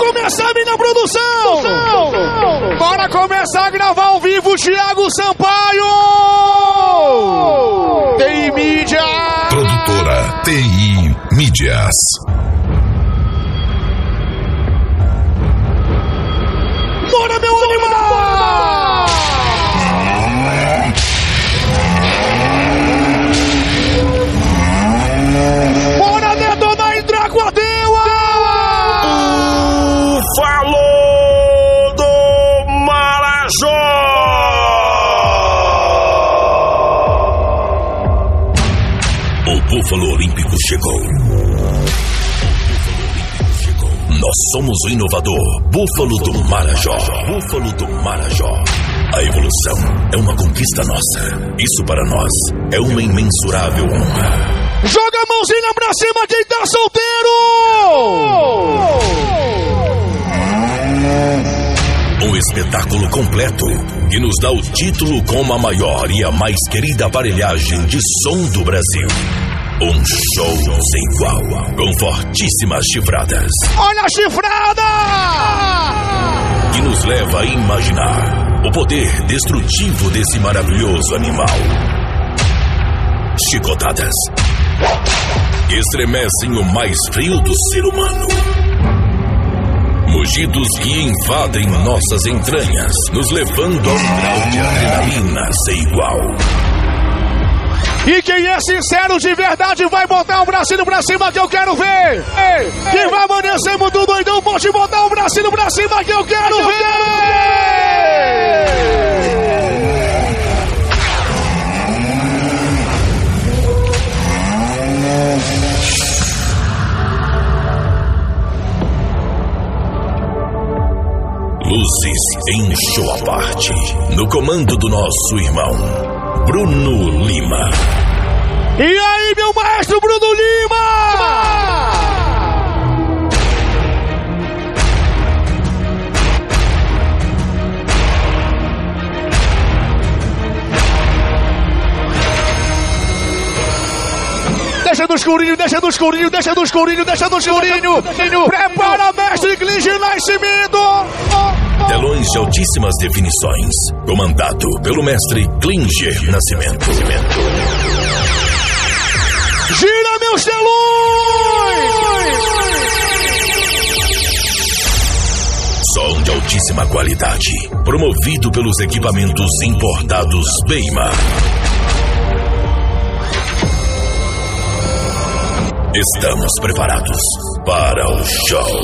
começar, minha produção! Bora começar a gravar ao vivo, Thiago Sampaio! TI Mídia! Produtora TI Mídias. Bora, meu animal! Bora detonar em Draguadeua! Falou do Marajó! O Búfalo Olímpico chegou. Nós somos o inovador Búfalo do Marajó. Búfalo do Marajó. A evolução é uma conquista nossa. Isso para nós é uma imensurável honra. Joga a mãozinha pra cima quem tá solteiro! Um espetáculo completo que nos dá o título como a maior e a mais querida aparelhagem de som do Brasil. Um show sem igual, com fortíssimas chifradas. Olha a chifrada! Que nos leva a imaginar o poder destrutivo desse maravilhoso animal. Chicotadas que estremecem o mais frio do ser humano. Mugidos que invadem nossas entranhas, nos levando a um grau de adrenalina sem igual. E quem é sincero de verdade vai botar o bracinho pra cima que eu quero ver. Ei, quem vai amanhecer muito doidão pode botar o bracinho pra cima que eu quero ver. Luzes em show à parte, no comando do nosso irmão Bruno Lima. E aí, meu maestro Bruno Lima! Deixa no escurinho, deixa no escurinho, deixa no escurinho, deixa no escurinho. Prepara, mestre Klinger Nascimento! Telões de altíssimas definições, comandado pelo mestre Klinger Nascimento. Gira meus telões! Som de altíssima qualidade, promovido pelos equipamentos importados Beima. Estamos preparados para o show.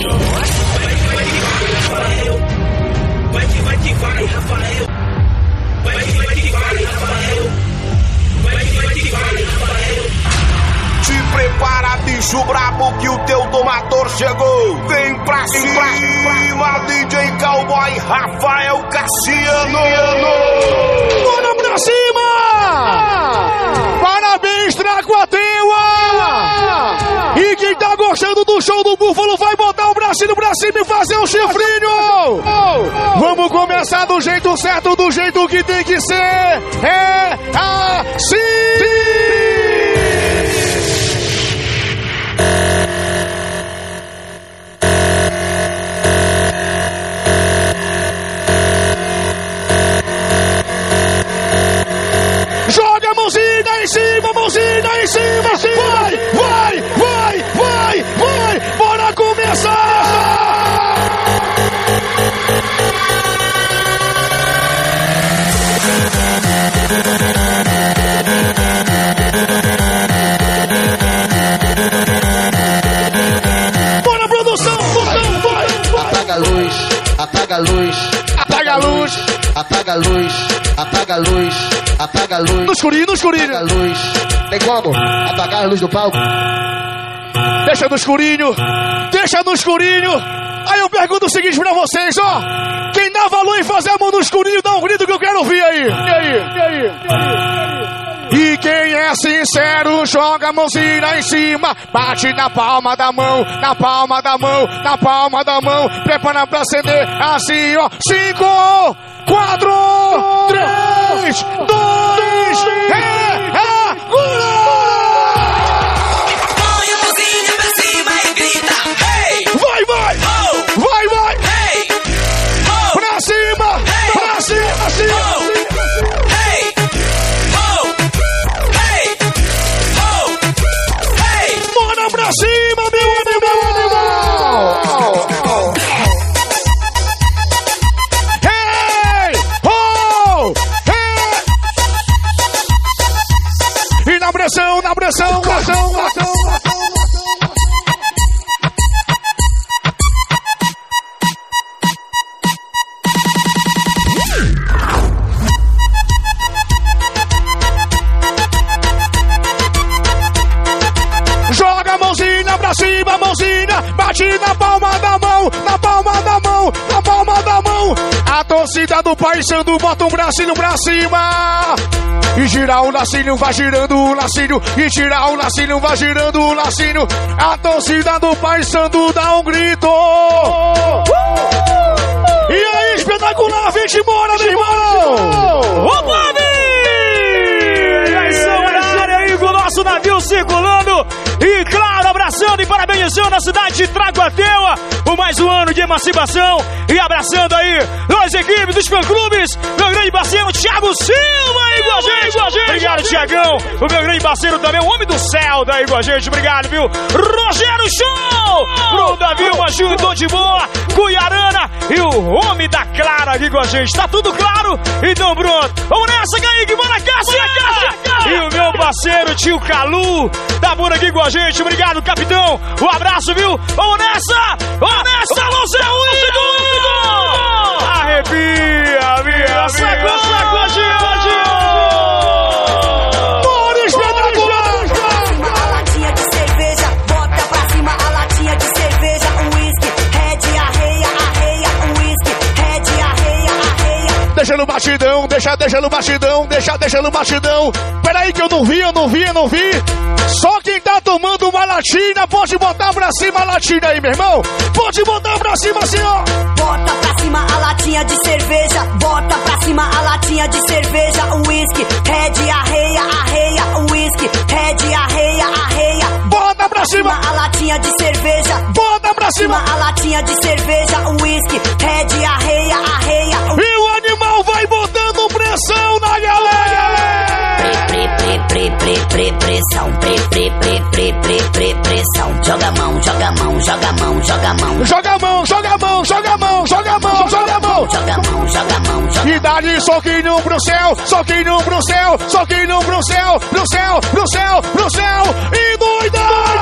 Vai que vai, Rafael. Vai que vai, Rafael. Vai que vai, Rafael. Te prepara, bicho brabo, que o teu tomador chegou. Vem pra cima, DJ Cowboy Rafael Cassiano. Bora pra cima! Parabéns, Draguateua! E quem tá gostando do show do Búfalo vai botar o bracinho pra cima e fazer um chifrinho! Vamos começar do jeito certo, do jeito que tem que ser! É assim! Joga a mãozinha em cima, mãozinha em cima! Vai! Bora começar! Bora, produção! Vai! Apaga a luz, apaga a luz, Apaga a luz! apaga a luz, apaga a luz, apaga a luz. No escurinho! Apaga a luz. Tem como apagar a luz do palco? Deixa no escurinho! Aí eu pergunto o seguinte pra vocês, ó! Quem dá valor em fazer a mão no escurinho, dá um grito que eu quero ouvir aí! E quem é sincero, joga a mãozinha em cima, bate na palma da mão, na palma da mão, na palma da mão, prepara pra acender, assim ó, 5, 4, 3, 2, agora! Vai! torcida do Paysandu bota um bracinho pra cima. E girar o lacinho, vai girando o lacinho. E girar o lacinho, vai girando o lacinho. A torcida do Paysandu dá um grito. E aí, espetacular, vem embora, meu irmão! Ô, Bob! Já estamos na área aí com o nosso navio circulando. E claro, abraçando e parabenizando a cidade de Traguateua por mais um ano de emancipação. E abraçando aí as equipes dos fã-clubes. Meu grande parceiro Thiago Silva aí com a gente. Obrigado, Thiagão. O meu grande parceiro também, o homem do céu, tá aí com a gente. Obrigado, viu? Rogério Show! Pro Davi, uma juntou de boa. Cuiarana e o homem da Clara aqui com a gente. Tá tudo claro? Então pronto. Vamos nessa, Kaique, bora Cássia! E o meu parceiro, tio Calu, tá por aqui com a gente. Obrigado, capitão. Um abraço, viu? Vamos nessa! Vamos nessa, você é o ídolo! Arrepia, minha sacode! Bora, espetacular! A latinha de cerveja, bota pra cima a latinha de cerveja. Whisky, red, arreia, whisky, red, arreia. Deixa no batidão, deixa no batidão. Peraí que eu não vi. Só quem tá tomando uma latinha pode botar pra cima a latinha aí, meu irmão. Pode botar pra cima assim, ó. Bota pra cima a latinha de cerveja, bota pra cima a latinha de cerveja. Whisky, red, arreia, whisky, red, arreia. Bota pra cima A latinha de cerveja, bota pra cima. a latinha de cerveja. Whisky, red, arreia. E o animal vai botando pressão na galera. Pressão, pressão. Joga a mão. E dá-lhe soquinho pro céu. E doida!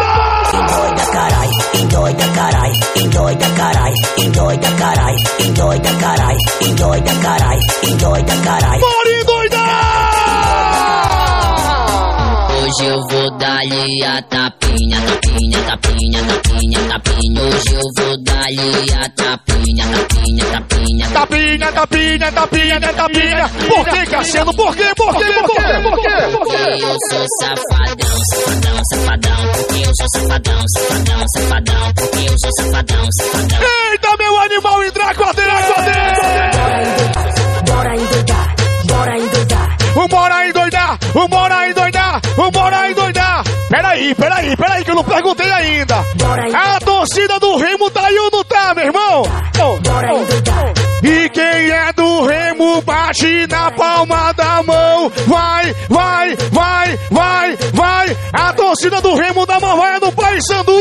Bora endoidar! Hoje eu vou dar-lhe a tapinha. Hoje eu vou dar-lhe a tapinha. Tapinha. Por que, Cassiano? Por quê? Porque eu sou safadão. Porque eu sou safadão. Porque eu sou safadão. Eita, meu animal, entrar com a Bora endoidar. Peraí, que eu não perguntei ainda. A torcida do Remo tá aí ou não tá, meu irmão? E quem é do Remo bate na palma da mão. Vai. A torcida do Remo da Mamãe do Paysandu.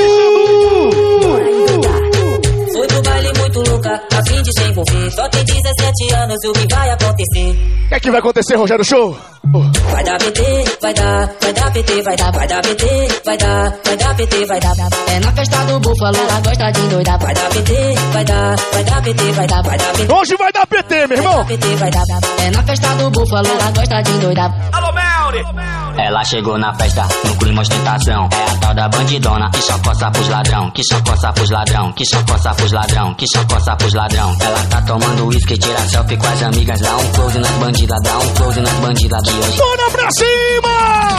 Foi pro baile muito louca, a fim de se envolver. Só tem 17 anos, o que vai acontecer? O que vai acontecer, Rogério Show? Vai dar PT, vai dar PT, vai dar PT, vai dar PT, vai dar. É na festa do búfalo, ela gosta de doidar. Vai dar PT, vai dar PT, vai dar PT. Hoje vai dar PT, meu irmão. PT, vai dar. É na festa do búfalo, ela gosta de doidar. Alô, Melri! Ela chegou na festa, no clima ostentação. É a tal da bandidona, que só coça pros ladrão. Que só coça pros ladrão. Ela tá tomando uísque, tira selfie com as amigas. Dá um close nas bandidas de hoje. Bora pra cima!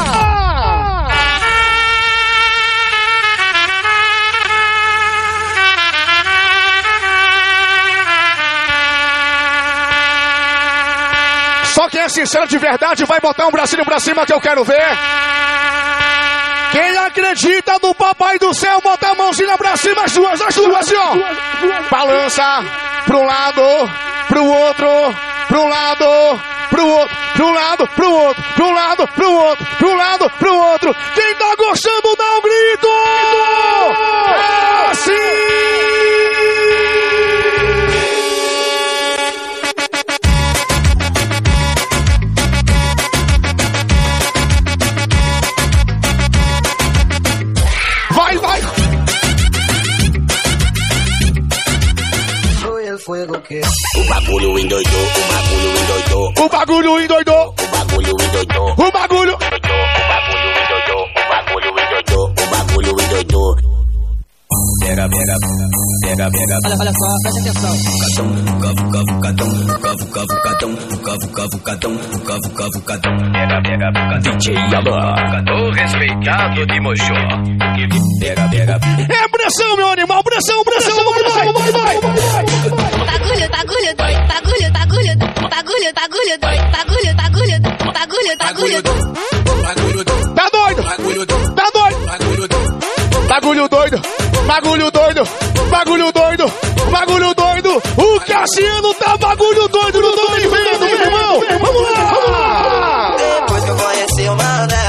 Só quem é sincero de verdade vai botar um bracinho pra cima que eu quero ver. Quem acredita no Papai do Céu, bota a mãozinha pra cima, as duas assim, ó. Balança pro lado, pro outro, pro lado, pro outro, pro lado, pro outro, pro lado, pro outro, pro lado, pro outro. Quem tá gostando, dá um grito! É assim! O bagulho endoidou. O bagulho endoidou. Pega, pega, pega, pega. Olha só, presta atenção. Cavucadão. Pega, pega, DJ Alan, o respeitado de Mojó. Pega, pega. É pressão, meu animal, pressão, vai. Bagulho doido. O Cassiano tá bagulho doido, não tô me vendo, meu irmão. Vamos lá.